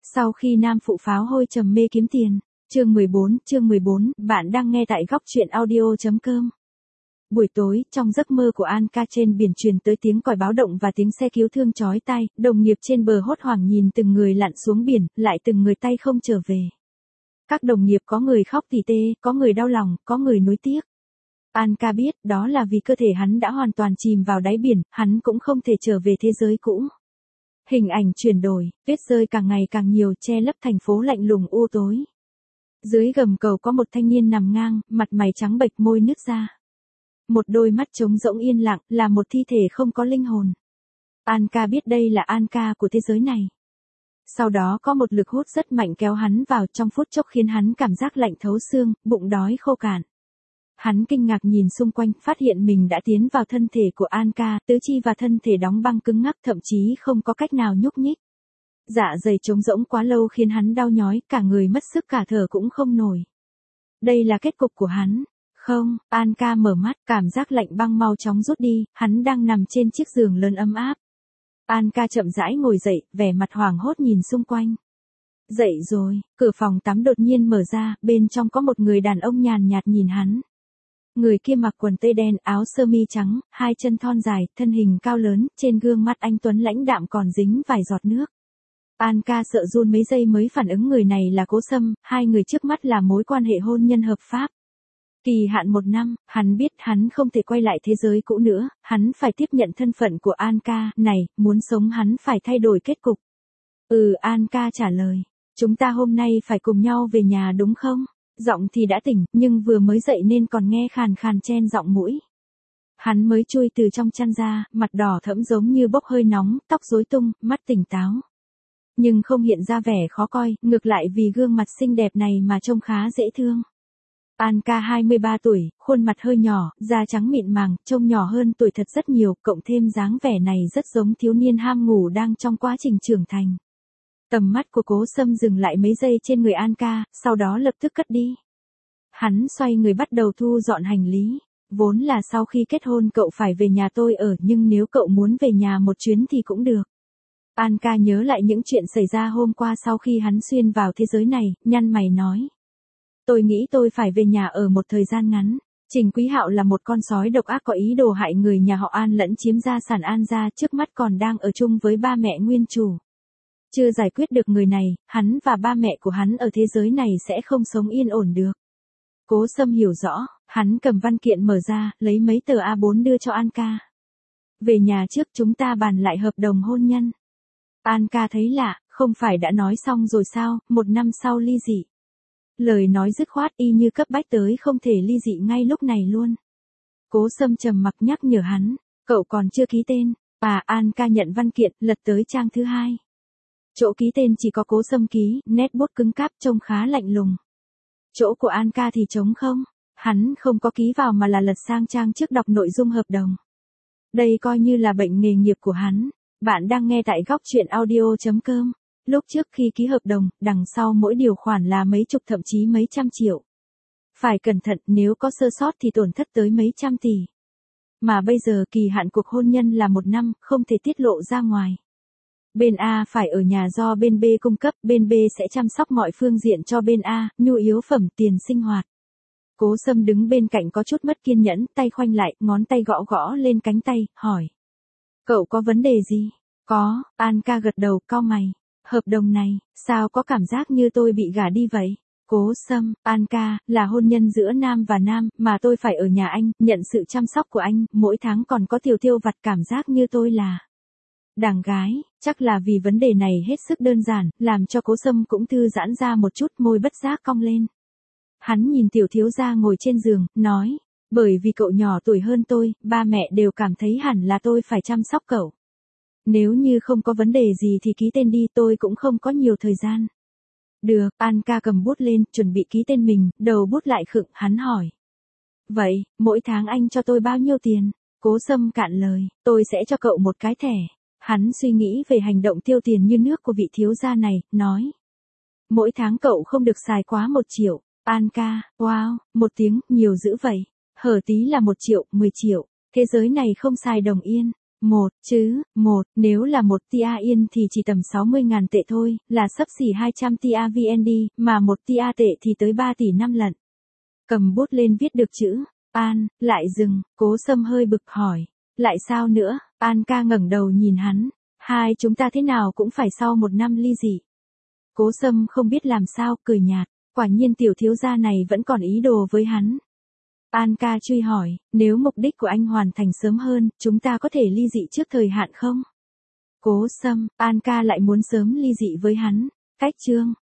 Sau khi nam phụ pháo hôi trầm mê kiếm tiền. Chương 14, bạn đang nghe tại góc truyện audio.com. Buổi tối, trong giấc mơ của Anka trên biển truyền tới tiếng còi báo động và tiếng xe cứu thương chói tai, đồng nghiệp trên bờ hốt hoảng nhìn từng người lặn xuống biển, lại từng người tay không trở về. Các đồng nghiệp có người khóc tỉ tê, có người đau lòng, có người nuối tiếc. Anka biết đó là vì cơ thể hắn đã hoàn toàn chìm vào đáy biển, hắn cũng không thể trở về thế giới cũ. Hình ảnh chuyển đổi, tuyết rơi càng ngày càng nhiều che lấp thành phố lạnh lùng u tối. Dưới gầm cầu có một thanh niên nằm ngang, mặt mày trắng bệch môi nứt ra. Một đôi mắt trống rỗng yên lặng, là một thi thể không có linh hồn. Anka biết đây là Anka của thế giới này. Sau đó có một lực hút rất mạnh kéo hắn vào trong phút chốc khiến hắn cảm giác lạnh thấu xương, bụng đói khô cạn. Hắn kinh ngạc nhìn xung quanh, phát hiện mình đã tiến vào thân thể của Anka, tứ chi và thân thể đóng băng cứng ngắc thậm chí không có cách nào nhúc nhích. Dạ dày trống rỗng quá lâu khiến hắn đau nhói, cả người mất sức cả thở cũng không nổi. Đây là kết cục của hắn. Không, Anka mở mắt, cảm giác lạnh băng mau chóng rút đi, hắn đang nằm trên chiếc giường lớn ấm áp. Anka chậm rãi ngồi dậy, vẻ mặt hoảng hốt nhìn xung quanh. Dậy rồi, cửa phòng tắm đột nhiên mở ra, bên trong có một người đàn ông nhàn nhạt nhìn hắn. Người kia mặc quần tây đen, áo sơ mi trắng, hai chân thon dài, thân hình cao lớn, trên gương mặt anh tuấn lãnh đạm còn dính vài giọt nước. Anka sợ run mấy giây mới phản ứng người này là Cố Sâm, hai người trước mắt là mối quan hệ hôn nhân hợp pháp. Kỳ hạn 1 năm, hắn biết hắn không thể quay lại thế giới cũ nữa, hắn phải tiếp nhận thân phận của Anka, này, muốn sống hắn phải thay đổi kết cục. Anka trả lời, chúng ta hôm nay phải cùng nhau về nhà đúng không? Giọng thì đã tỉnh, nhưng vừa mới dậy nên còn nghe khàn khàn chen giọng mũi. Hắn mới chui từ trong chăn ra, mặt đỏ thẫm giống như bốc hơi nóng, tóc rối tung, mắt tỉnh táo. Nhưng không hiện ra vẻ khó coi, ngược lại vì gương mặt xinh đẹp này mà trông khá dễ thương. Anka 23 tuổi, khuôn mặt hơi nhỏ, da trắng mịn màng, trông nhỏ hơn tuổi thật rất nhiều, cộng thêm dáng vẻ này rất giống thiếu niên ham ngủ đang trong quá trình trưởng thành. Tầm mắt của Cố Sâm dừng lại mấy giây trên người Anka, sau đó lập tức cất đi. Hắn xoay người bắt đầu thu dọn hành lý. Vốn là sau khi kết hôn cậu phải về nhà tôi ở, nhưng nếu cậu muốn về nhà một chuyến thì cũng được. Anka nhớ lại những chuyện xảy ra hôm qua sau khi hắn xuyên vào thế giới này, nhăn mày nói. Tôi nghĩ tôi phải về nhà ở một thời gian ngắn. Trình Quý Hạo là một con sói độc ác có ý đồ hại người nhà họ An lẫn chiếm gia sản An gia, trước mắt còn đang ở chung với ba mẹ nguyên chủ. Chưa giải quyết được người này, hắn và ba mẹ của hắn ở thế giới này sẽ không sống yên ổn được. Cố Sâm hiểu rõ, hắn cầm văn kiện mở ra, lấy mấy tờ A4 đưa cho Anka. Về nhà trước chúng ta bàn lại hợp đồng hôn nhân. Anka thấy lạ, không phải đã nói xong rồi sao, 1 năm sau ly dị. Lời nói dứt khoát y như cấp bách tới không thể ly dị ngay lúc này luôn. Cố Sâm trầm mặc nhắc nhở hắn, cậu còn chưa ký tên. Anka nhận văn kiện, lật tới trang thứ 2. Chỗ ký tên chỉ có Cố Sâm ký, nét bút cứng cáp trông khá lạnh lùng. Chỗ của Anka thì trống không, hắn không có ký vào mà là lật sang trang trước đọc nội dung hợp đồng. Đây coi như là bệnh nghề nghiệp của hắn. Bạn đang nghe tại góc truyện audio.com. Lúc trước khi ký hợp đồng, đằng sau mỗi điều khoản là mấy chục thậm chí mấy trăm triệu. Phải cẩn thận, nếu có sơ sót thì tổn thất tới mấy trăm tỷ. Mà bây giờ kỳ hạn cuộc hôn nhân là 1 năm, không thể tiết lộ ra ngoài. Bên A phải ở nhà do bên B cung cấp, bên B sẽ chăm sóc mọi phương diện cho bên A, nhu yếu phẩm, tiền sinh hoạt. Cố Sâm đứng bên cạnh có chút mất kiên nhẫn, tay khoanh lại, ngón tay gõ gõ lên cánh tay, hỏi. Cậu có vấn đề gì? Có, Anka gật đầu, cau mày. Hợp đồng này, sao có cảm giác như tôi bị gả đi vậy? Cố Sâm, Anka, là hôn nhân giữa nam và nam, mà tôi phải ở nhà anh, nhận sự chăm sóc của anh, mỗi tháng còn có tiêu tiêu vặt, cảm giác như tôi là đàng gái. Chắc là vì vấn đề này hết sức đơn giản, làm cho Cố Sâm cũng thư giãn ra một chút, môi bất giác cong lên. Hắn nhìn tiểu thiếu gia ngồi trên giường, nói, bởi vì cậu nhỏ tuổi hơn tôi, ba mẹ đều cảm thấy hẳn là tôi phải chăm sóc cậu. Nếu như không có vấn đề gì thì ký tên đi, tôi cũng không có nhiều thời gian. Được, Anka cầm bút lên, chuẩn bị ký tên mình, đầu bút lại khựng, hắn hỏi. Vậy, mỗi tháng anh cho tôi bao nhiêu tiền? Cố Sâm cạn lời, tôi sẽ cho cậu một cái thẻ. Hắn suy nghĩ về hành động tiêu tiền như nước của vị thiếu gia này, nói. Mỗi tháng cậu không được xài quá 1 triệu. Anka, wow, 1 tiếng, nhiều dữ vậy. Hở tí là 1 triệu, 10 triệu. Thế giới này không xài đồng yên. Nếu là 1 tia yên thì chỉ tầm 60.000 tệ thôi, là xấp xỉ 200 tia VND, mà 1 tia tệ thì tới 3 tỷ 5 lận. Cầm bút lên viết được chữ, An, lại dừng, Cố Sâm hơi bực hỏi. Lại sao nữa? An ca ngẩng đầu nhìn hắn. Hai chúng ta thế nào cũng phải sau 1 năm ly dị. Cố Sâm không biết làm sao, cười nhạt. Quả nhiên tiểu thiếu gia này vẫn còn ý đồ với hắn. An ca truy hỏi, nếu mục đích của anh hoàn thành sớm hơn, chúng ta có thể ly dị trước thời hạn không? Cố Sâm, An ca lại muốn sớm ly dị với hắn. Cách chương